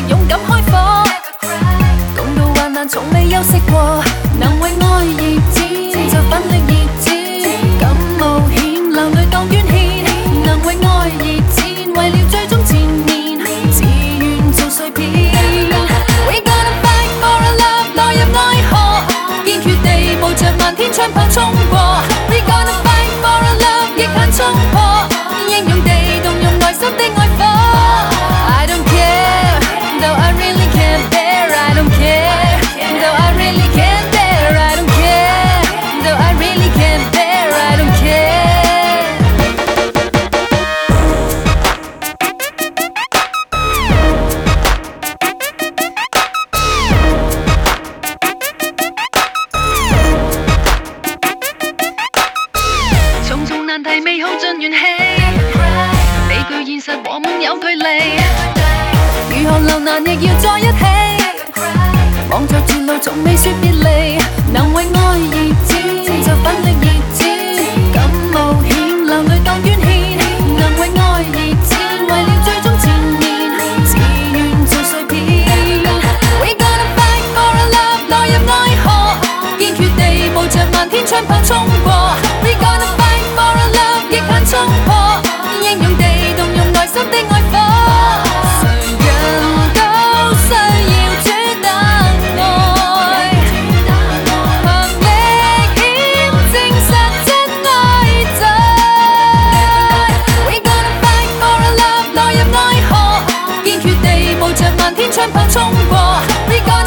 勇敢開火，共度患難從未休息過，能為愛而戰就奮力而戰，敢冒險流淚當捐獻，能為愛而戰，為了最終前面，自願做碎片。We gonna fight for our love， 來入愛河，堅決地冒着漫天槍炮衝過。We gonna fight for our love， 極限衝破，英勇地動用內心的愛火。I don't care， though I really can't bear。I don't care， though I really can't bear。I don't care， though I really can't bear。I don't care。重重難題未耗盡元氣，比據現實和夢有距離。如何留難亦要在一起，望着絕路從未說別離，能為愛而戰就奮力而戰，敢冒險流淚當捐獻，能為愛而戰，為了最終前面，自願做碎片。We gonna fight for our love， 來入愛河，堅決地冒着漫天槍炮衝過。We gonna fight for our love， 極限衝破，英勇地動用內心的愛火。漫天槍炮衝過。